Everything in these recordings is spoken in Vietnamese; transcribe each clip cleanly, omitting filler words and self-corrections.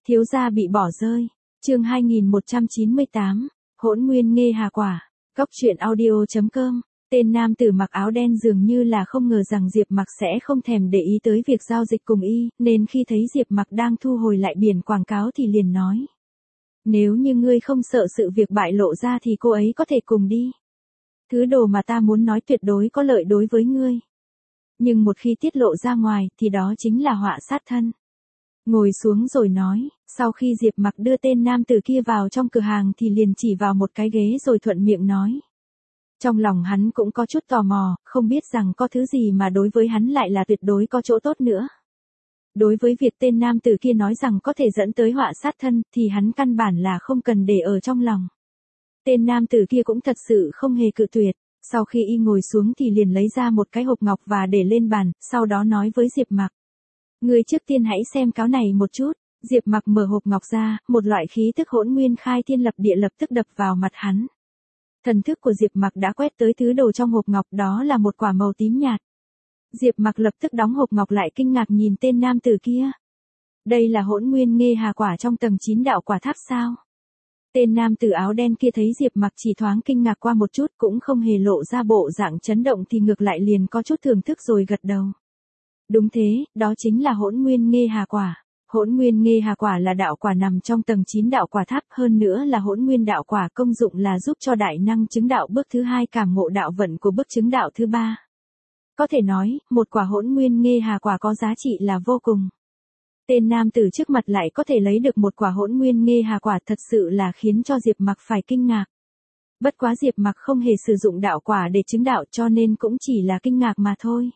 Thiếu gia bị bỏ rơi. Chương 2198. Hỗn nguyên nghê hà quả. Góc truyện audio.com. Tên nam tử mặc áo đen dường như là không ngờ rằng Diệp Mặc sẽ không thèm để ý tới việc giao dịch cùng y, nên khi thấy Diệp Mặc đang thu hồi lại biển quảng cáo thì liền nói: "Nếu như ngươi không sợ sự việc bại lộ ra thì cô ấy có thể cùng đi. Thứ đồ mà ta muốn nói tuyệt đối có lợi đối với ngươi. Nhưng một khi tiết lộ ra ngoài thì đó chính là họa sát thân." Ngồi xuống rồi nói, sau khi Diệp Mặc đưa tên nam tử kia vào trong cửa hàng thì liền chỉ vào một cái ghế rồi thuận miệng nói. Trong lòng hắn cũng có chút tò mò, không biết rằng có thứ gì mà đối với hắn lại là tuyệt đối có chỗ tốt nữa. Đối với việc tên nam tử kia nói rằng có thể dẫn tới họa sát thân thì hắn căn bản là không cần để ở trong lòng. Tên nam tử kia cũng thật sự không hề cự tuyệt, sau khi y ngồi xuống thì liền lấy ra một cái hộp ngọc và để lên bàn, sau đó nói với Diệp Mặc: "Ngươi trước tiên hãy xem cáo này một chút." Diệp Mặc mở hộp ngọc ra, một loại khí tức hỗn nguyên khai thiên lập địa lập tức đập vào mặt hắn. Thần thức của Diệp Mặc đã quét tới thứ đồ trong hộp ngọc, đó là một quả màu tím nhạt. Diệp Mặc lập tức đóng hộp ngọc lại, kinh ngạc nhìn tên nam tử kia. Đây là hỗn nguyên nghê hà quả trong tầng 9 đạo quả tháp sao? Tên nam tử áo đen kia thấy Diệp Mặc chỉ thoáng kinh ngạc qua một chút, cũng không hề lộ ra bộ dạng chấn động thì ngược lại liền có chút thưởng thức rồi gật đầu. Đúng thế, đó chính là hỗn nguyên nghê hà quả. Hỗn nguyên nghê hà quả là đạo quả nằm trong tầng 9 đạo quả tháp, hơn nữa là hỗn nguyên đạo quả, công dụng là giúp cho đại năng chứng đạo bước thứ 2 cảm ngộ đạo vận của bước chứng đạo thứ 3. Có thể nói, một quả hỗn nguyên nghê hà quả có giá trị là vô cùng. Tên nam tử trước mặt lại có thể lấy được một quả hỗn nguyên nghê hà quả, thật sự là khiến cho Diệp Mặc phải kinh ngạc. Bất quá Diệp Mặc không hề sử dụng đạo quả để chứng đạo cho nên cũng chỉ là kinh ngạc mà thôi.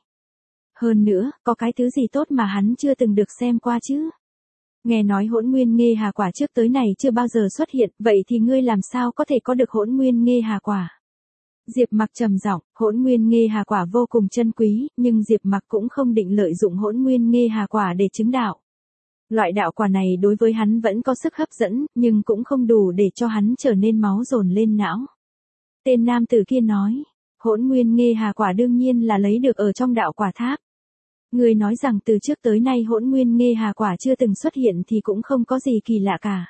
Hơn nữa, có cái thứ gì tốt mà hắn chưa từng được xem qua chứ? Nghe nói hỗn nguyên nghê hà quả trước tới này chưa bao giờ xuất hiện, vậy thì ngươi làm sao có thể có được hỗn nguyên nghê hà quả? Diệp Mặc trầm giọng, hỗn nguyên nghê hà quả vô cùng chân quý, nhưng Diệp Mặc cũng không định lợi dụng hỗn nguyên nghê hà quả để chứng đạo. Loại đạo quả này đối với hắn vẫn có sức hấp dẫn, nhưng cũng không đủ để cho hắn trở nên máu dồn lên não. Tên nam tử kia nói, hỗn nguyên nghê hà quả đương nhiên là lấy được ở trong đạo quả tháp. Người nói rằng từ trước tới nay hỗn nguyên nghê hà quả chưa từng xuất hiện thì cũng không có gì kỳ lạ cả.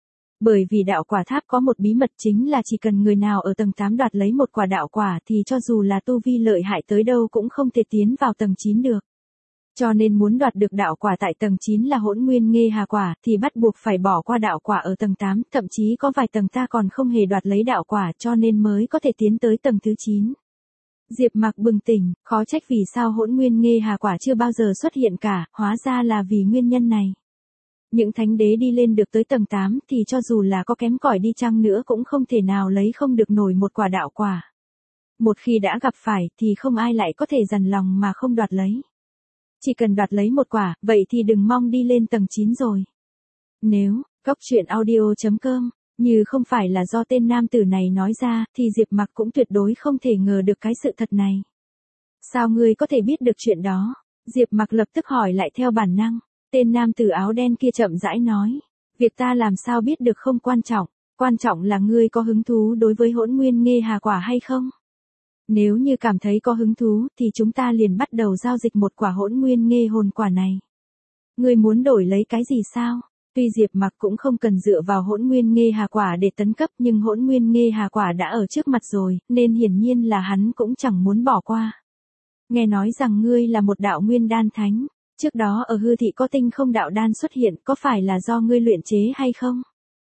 Bởi vì đạo quả tháp có một bí mật, chính là chỉ cần người nào ở tầng 8 đoạt lấy một quả đạo quả thì cho dù là tu vi lợi hại tới đâu cũng không thể tiến vào tầng 9 được. Cho nên muốn đoạt được đạo quả tại tầng 9 là hỗn nguyên nghê hà quả thì bắt buộc phải bỏ qua đạo quả ở tầng 8, thậm chí có vài tầng ta còn không hề đoạt lấy đạo quả cho nên mới có thể tiến tới tầng thứ 9. Diệp Mặc bừng tỉnh, khó trách vì sao hỗn nguyên nghê hà quả chưa bao giờ xuất hiện cả, hóa ra là vì nguyên nhân này. Những thánh đế đi lên được tới tầng 8 thì cho dù là có kém cỏi đi chăng nữa cũng không thể nào lấy không được nổi một quả đạo quả. Một khi đã gặp phải thì không ai lại có thể dằn lòng mà không đoạt lấy. Chỉ cần đoạt lấy một quả, vậy thì đừng mong đi lên tầng 9 rồi. Nếu, góc truyện audio.com, như không phải là do tên nam tử này nói ra, thì Diệp Mặc cũng tuyệt đối không thể ngờ được cái sự thật này. Sao ngươi có thể biết được chuyện đó? Diệp Mặc lập tức hỏi lại theo bản năng. Tên nam tử áo đen kia chậm rãi nói. Việc ta làm sao biết được không quan trọng là ngươi có hứng thú đối với hỗn nguyên nghê hà quả hay không? Nếu như cảm thấy có hứng thú thì chúng ta liền bắt đầu giao dịch một quả hỗn nguyên nghê hồn quả này. Ngươi muốn đổi lấy cái gì sao? Tuy Diệp Mặc cũng không cần dựa vào hỗn nguyên nghê hà quả để tấn cấp, nhưng hỗn nguyên nghê hà quả đã ở trước mặt rồi, nên hiển nhiên là hắn cũng chẳng muốn bỏ qua. Nghe nói rằng ngươi là một đạo nguyên đan thánh, trước đó ở hư thị có tinh không đạo đan xuất hiện, có phải là do ngươi luyện chế hay không?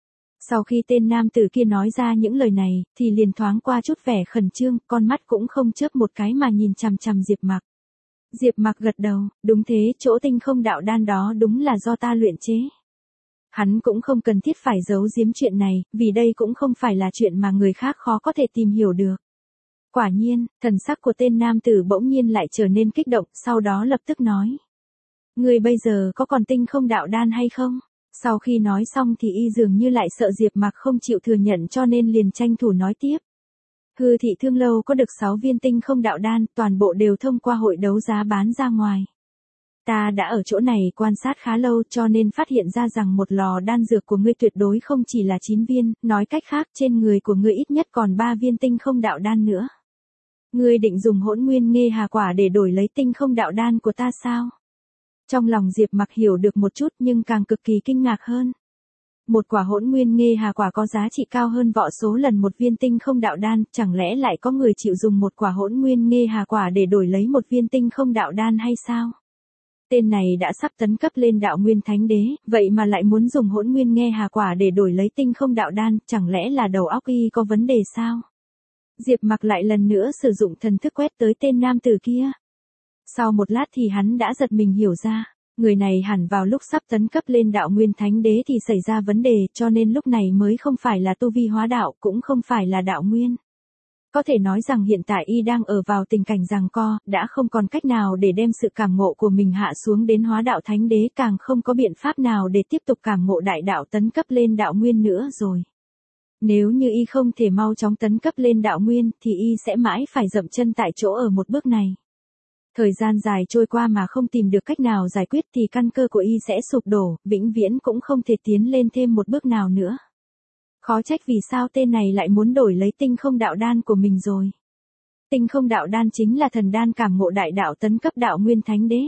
Sau khi tên nam tử kia nói ra những lời này, thì liền thoáng qua chút vẻ khẩn trương, con mắt cũng không chớp một cái mà nhìn chằm chằm Diệp Mặc. Diệp Mặc gật đầu, đúng thế, chỗ tinh không đạo đan đó đúng là do ta luyện chế. Hắn cũng không cần thiết phải giấu giếm chuyện này, vì đây cũng không phải là chuyện mà người khác khó có thể tìm hiểu được. Quả nhiên, thần sắc của tên nam tử bỗng nhiên lại trở nên kích động, sau đó lập tức nói. Ngươi bây giờ có còn tinh không đạo đan hay không? Sau khi nói xong thì y dường như lại sợ Diệp Mặc không chịu thừa nhận cho nên liền tranh thủ nói tiếp. Hư thị thương lâu có được 6 viên tinh không đạo đan, toàn bộ đều thông qua hội đấu giá bán ra ngoài. Ta đã ở chỗ này quan sát khá lâu cho nên phát hiện ra rằng một lò đan dược của ngươi tuyệt đối không chỉ là 9 viên, nói cách khác trên người của ngươi ít nhất còn 3 viên tinh không đạo đan nữa. Ngươi định dùng hỗn nguyên nghê hà quả để đổi lấy tinh không đạo đan của ta sao? Trong lòng Diệp Mặc hiểu được một chút nhưng càng cực kỳ kinh ngạc hơn. Một quả hỗn nguyên nghê hà quả có giá trị cao hơn vọ số lần một viên tinh không đạo đan, chẳng lẽ lại có người chịu dùng một quả hỗn nguyên nghê hà quả để đổi lấy một viên tinh không đạo đan hay sao? Tên này đã sắp tấn cấp lên đạo nguyên thánh đế, vậy mà lại muốn dùng hỗn nguyên nghê hà quả để đổi lấy tinh không đạo đan, chẳng lẽ là đầu óc y có vấn đề sao? Diệp Mặc lại lần nữa sử dụng thần thức quét tới tên nam tử kia. Sau một lát thì hắn đã giật mình hiểu ra, người này hẳn vào lúc sắp tấn cấp lên đạo nguyên thánh đế thì xảy ra vấn đề, cho nên lúc này mới không phải là tu vi hóa đạo, cũng không phải là đạo nguyên. Có thể nói rằng hiện tại y đang ở vào tình cảnh giằng co, đã không còn cách nào để đem sự cảm ngộ của mình hạ xuống đến hóa đạo thánh đế, càng không có biện pháp nào để tiếp tục cảm ngộ đại đạo tấn cấp lên đạo nguyên nữa rồi. Nếu như y không thể mau chóng tấn cấp lên đạo nguyên thì y sẽ mãi phải dậm chân tại chỗ ở một bước này. Thời gian dài trôi qua mà không tìm được cách nào giải quyết thì căn cơ của y sẽ sụp đổ, vĩnh viễn cũng không thể tiến lên thêm một bước nào nữa. Khó trách vì sao tên này lại muốn đổi lấy tinh không đạo đan của mình rồi. Tinh không đạo đan chính là thần đan cảm ngộ đại đạo tấn cấp đạo nguyên thánh đế.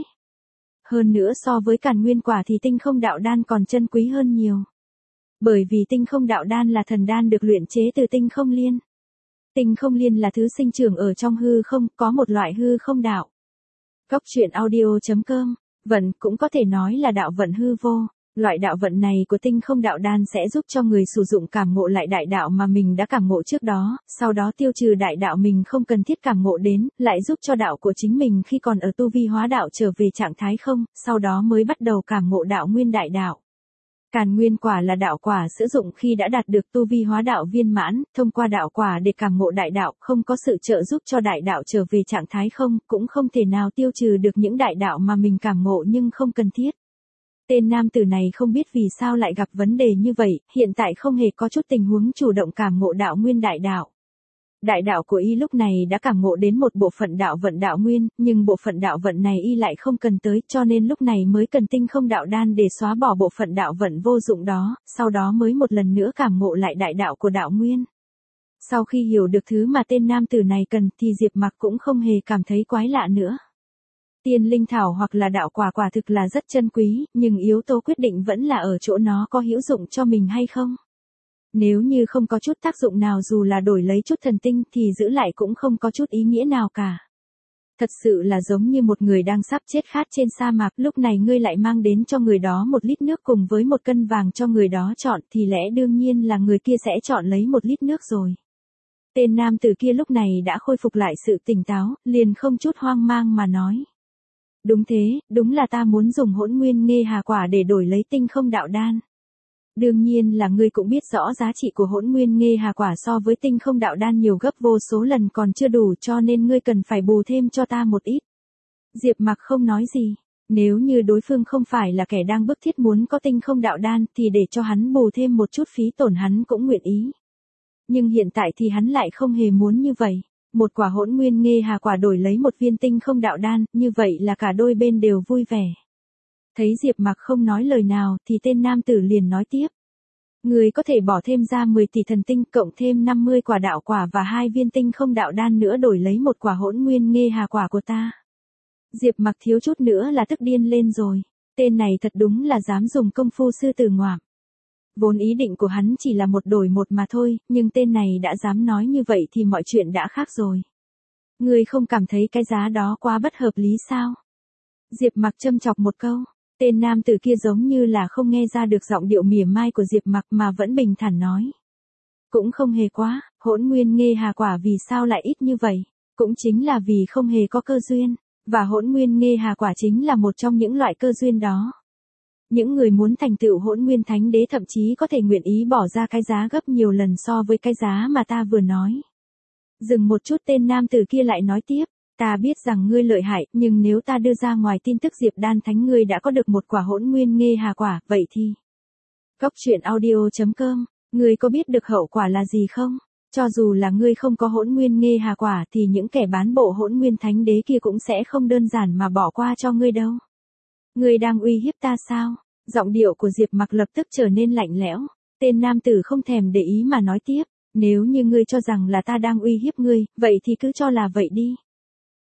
Hơn nữa so với càn nguyên quả thì tinh không đạo đan còn chân quý hơn nhiều. Bởi vì tinh không đạo đan là thần đan được luyện chế từ tinh không liên. Tinh không liên là thứ sinh trưởng ở trong hư không, có một loại hư không đạo. Góc truyện audio.com, vận cũng có thể nói là đạo vận hư vô. Loại đạo vận này của tinh không đạo đan sẽ giúp cho người sử dụng cảm ngộ lại đại đạo mà mình đã cảm ngộ trước đó, sau đó tiêu trừ đại đạo mình không cần thiết cảm ngộ đến, lại giúp cho đạo của chính mình khi còn ở tu vi hóa đạo trở về trạng thái không, sau đó mới bắt đầu cảm ngộ đạo nguyên đại đạo. Càn nguyên quả là đạo quả sử dụng khi đã đạt được tu vi hóa đạo viên mãn, thông qua đạo quả để cảm ngộ đại đạo, không có sự trợ giúp cho đại đạo trở về trạng thái không, cũng không thể nào tiêu trừ được những đại đạo mà mình cảm ngộ nhưng không cần thiết. Tên nam tử này không biết vì sao lại gặp vấn đề như vậy, hiện tại không hề có chút tình huống chủ động cảm ngộ đạo nguyên đại đạo. Đại đạo của y lúc này đã cảm ngộ đến một bộ phận đạo vận đạo nguyên, nhưng bộ phận đạo vận này y lại không cần tới, cho nên lúc này mới cần tinh không đạo đan để xóa bỏ bộ phận đạo vận vô dụng đó, sau đó mới một lần nữa cảm ngộ lại đại đạo của đạo nguyên. Sau khi hiểu được thứ mà tên nam tử này cần thì Diệp Mặc cũng không hề cảm thấy quái lạ nữa. Tiên linh thảo hoặc là đạo quả quả thực là rất chân quý, nhưng yếu tố quyết định vẫn là ở chỗ nó có hữu dụng cho mình hay không. Nếu như không có chút tác dụng nào dù là đổi lấy chút thần tinh thì giữ lại cũng không có chút ý nghĩa nào cả. Thật sự là giống như một người đang sắp chết khát trên sa mạc, lúc này ngươi lại mang đến cho người đó 1 lít nước cùng với 1 cân vàng cho người đó chọn thì lẽ đương nhiên là người kia sẽ chọn lấy 1 lít nước rồi. Tên nam tử kia lúc này đã khôi phục lại sự tỉnh táo, liền không chút hoang mang mà nói. Đúng thế, đúng là ta muốn dùng hỗn nguyên nghê hà quả để đổi lấy tinh không đạo đan. Đương nhiên là ngươi cũng biết rõ giá trị của hỗn nguyên nghê hà quả so với tinh không đạo đan nhiều gấp vô số lần còn chưa đủ, cho nên ngươi cần phải bù thêm cho ta một ít. Diệp Mặc không nói gì. Nếu như đối phương không phải là kẻ đang bức thiết muốn có tinh không đạo đan thì để cho hắn bù thêm một chút phí tổn hắn cũng nguyện ý. Nhưng hiện tại thì hắn lại không hề muốn như vậy. Một quả hỗn nguyên nghê hà quả đổi lấy 1 viên tinh không đạo đan, như vậy là cả đôi bên đều vui vẻ. Thấy Diệp Mặc không nói lời nào thì tên nam tử liền nói tiếp. Người có thể bỏ thêm ra 10 tỷ thần tinh cộng thêm 50 quả đạo quả và 2 viên tinh không đạo đan nữa đổi lấy 1 quả hỗn nguyên nghê hà quả của ta. Diệp Mặc thiếu chút nữa là tức điên lên rồi. Tên này thật đúng là dám dùng công phu sư tử ngoạm. Vốn ý định của hắn chỉ là 1 đổi 1 mà thôi, nhưng tên này đã dám nói như vậy thì mọi chuyện đã khác rồi. Ngươi không cảm thấy cái giá đó quá bất hợp lý sao? Diệp Mặc châm chọc một câu. Tên nam tử kia giống như là không nghe ra được giọng điệu mỉa mai của Diệp Mặc mà vẫn bình thản nói. Cũng không hề quá, hỗn nguyên nghê hà quả vì sao lại ít như vậy? Cũng chính là vì không hề có cơ duyên, và hỗn nguyên nghê hà quả chính là một trong những loại cơ duyên đó. Những người muốn thành tựu hỗn nguyên thánh đế thậm chí có thể nguyện ý bỏ ra cái giá gấp nhiều lần so với cái giá mà ta vừa nói. Dừng một chút tên nam tử kia lại nói tiếp. Ta biết rằng ngươi lợi hại, nhưng nếu ta đưa ra ngoài tin tức Diệp Đan Thánh ngươi đã có được 1 quả hỗn nguyên nghê hà quả, vậy thì. Góc truyện audio.com, ngươi có biết được hậu quả là gì không? Cho dù là ngươi không có hỗn nguyên nghê hà quả thì những kẻ bán bộ hỗn nguyên thánh đế kia cũng sẽ không đơn giản mà bỏ qua cho ngươi đâu. Ngươi đang uy hiếp ta sao? Giọng điệu của Diệp Mặc lập tức trở nên lạnh lẽo. Tên nam tử không thèm để ý mà nói tiếp. Nếu như ngươi cho rằng là ta đang uy hiếp ngươi, vậy thì cứ cho là vậy đi.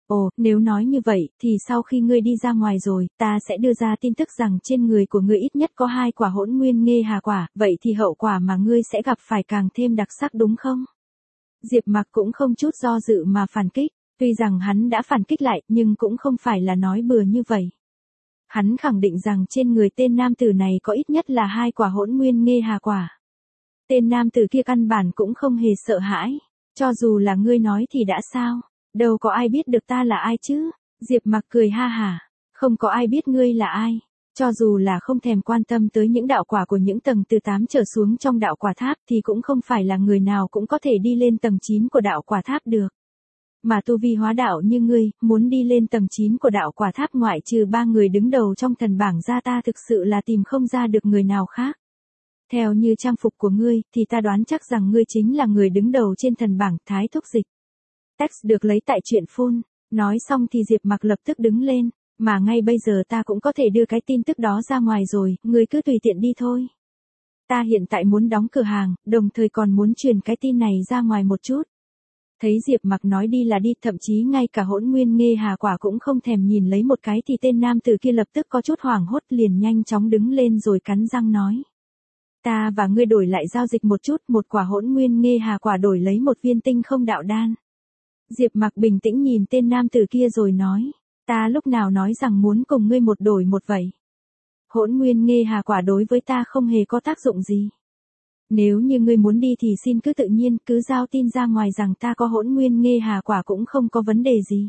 Ồ, nếu nói như vậy, thì sau khi ngươi đi ra ngoài rồi, ta sẽ đưa ra tin tức rằng trên người của ngươi ít nhất có 2 quả hỗn nguyên nghê hà quả, vậy thì hậu quả mà ngươi sẽ gặp phải càng thêm đặc sắc đúng không? Diệp Mặc cũng không chút do dự mà phản kích, tuy rằng hắn đã phản kích lại, nhưng cũng không phải là nói bừa như vậy. Hắn khẳng định rằng trên người tên nam tử này có ít nhất là 2 quả hỗn nguyên nghê hà quả. Tên nam tử kia căn bản cũng không hề sợ hãi, cho dù là ngươi nói thì đã sao, đâu có ai biết được ta là ai chứ? Diệp Mặc cười ha hả, không có ai biết ngươi là ai, cho dù là không thèm quan tâm tới những đạo quả của những tầng từ 8 trở xuống trong đạo quả tháp thì cũng không phải là người nào cũng có thể đi lên tầng 9 của đạo quả tháp được. Mà tu vi hóa đạo như ngươi, muốn đi lên tầng 9 của đạo quả tháp ngoại trừ 3 người đứng đầu trong thần bảng ra ta thực sự là tìm không ra được người nào khác. Theo như trang phục của ngươi, thì ta đoán chắc rằng ngươi chính là người đứng đầu trên thần bảng Thái Thúc Dịch. Text được lấy tại truyện phun. Nói xong thì Diệp Mặc lập tức đứng lên, mà ngay bây giờ ta cũng có thể đưa cái tin tức đó ra ngoài rồi, ngươi cứ tùy tiện đi thôi. Ta hiện tại muốn đóng cửa hàng, đồng thời còn muốn truyền cái tin này ra ngoài một chút. Thấy Diệp Mặc nói đi là đi, thậm chí ngay cả hỗn nguyên nghê hà quả cũng không thèm nhìn lấy một cái thì tên nam tử kia lập tức có chút hoảng hốt liền nhanh chóng đứng lên rồi cắn răng nói. Ta và ngươi đổi lại giao dịch một chút, một quả hỗn nguyên nghê hà quả đổi lấy một viên tinh không đạo đan. Diệp Mặc bình tĩnh nhìn tên nam tử kia rồi nói, ta lúc nào nói rằng muốn cùng ngươi một đổi một vậy. Hỗn nguyên nghê hà quả đối với ta không hề có tác dụng gì. Nếu như ngươi muốn đi thì xin cứ tự nhiên, cứ giao tin ra ngoài rằng ta có hỗn nguyên nghê hà quả cũng không có vấn đề gì.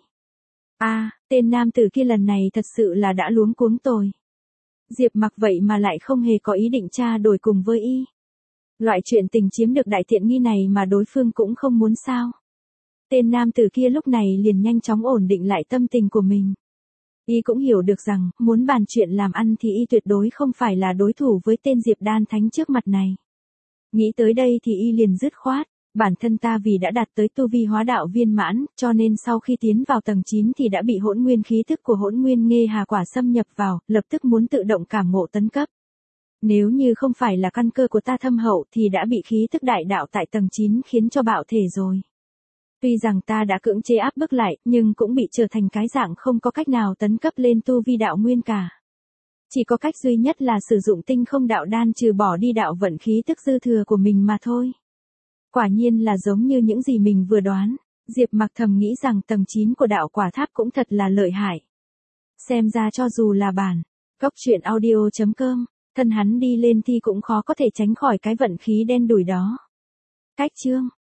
Tên nam tử kia lần này thật sự là đã luống cuống tồi. Diệp Mặc vậy mà lại không hề có ý định tra đổi cùng với y. Loại chuyện tình chiếm được đại tiện nghi này mà đối phương cũng không muốn sao. Tên nam tử kia lúc này liền nhanh chóng ổn định lại tâm tình của mình. Y cũng hiểu được rằng, muốn bàn chuyện làm ăn thì y tuyệt đối không phải là đối thủ với tên Diệp Đan Thánh trước mặt này. Nghĩ tới đây thì y liền dứt khoát, bản thân ta vì đã đạt tới tu vi hóa đạo viên mãn, cho nên sau khi tiến vào tầng 9 thì đã bị hỗn nguyên khí thức của hỗn nguyên nghê hà quả xâm nhập vào, lập tức muốn tự động cảm ngộ tấn cấp. Nếu như không phải là căn cơ của ta thâm hậu thì đã bị khí thức đại đạo tại tầng 9 khiến cho bạo thể rồi. Tuy rằng ta đã cưỡng chế áp bức lại, nhưng cũng bị trở thành cái dạng không có cách nào tấn cấp lên tu vi đạo nguyên cả. Chỉ có cách duy nhất là sử dụng tinh không đạo đan trừ bỏ đi đạo vận khí tức dư thừa của mình mà thôi. Quả nhiên là giống như những gì mình vừa đoán, Diệp Mặc thầm nghĩ rằng tầng 9 của đạo quả tháp cũng thật là lợi hại. Xem ra cho dù là bản góc truyện audio.com, thân hắn đi lên thì cũng khó có thể tránh khỏi cái vận khí đen đủi đó. Cách chương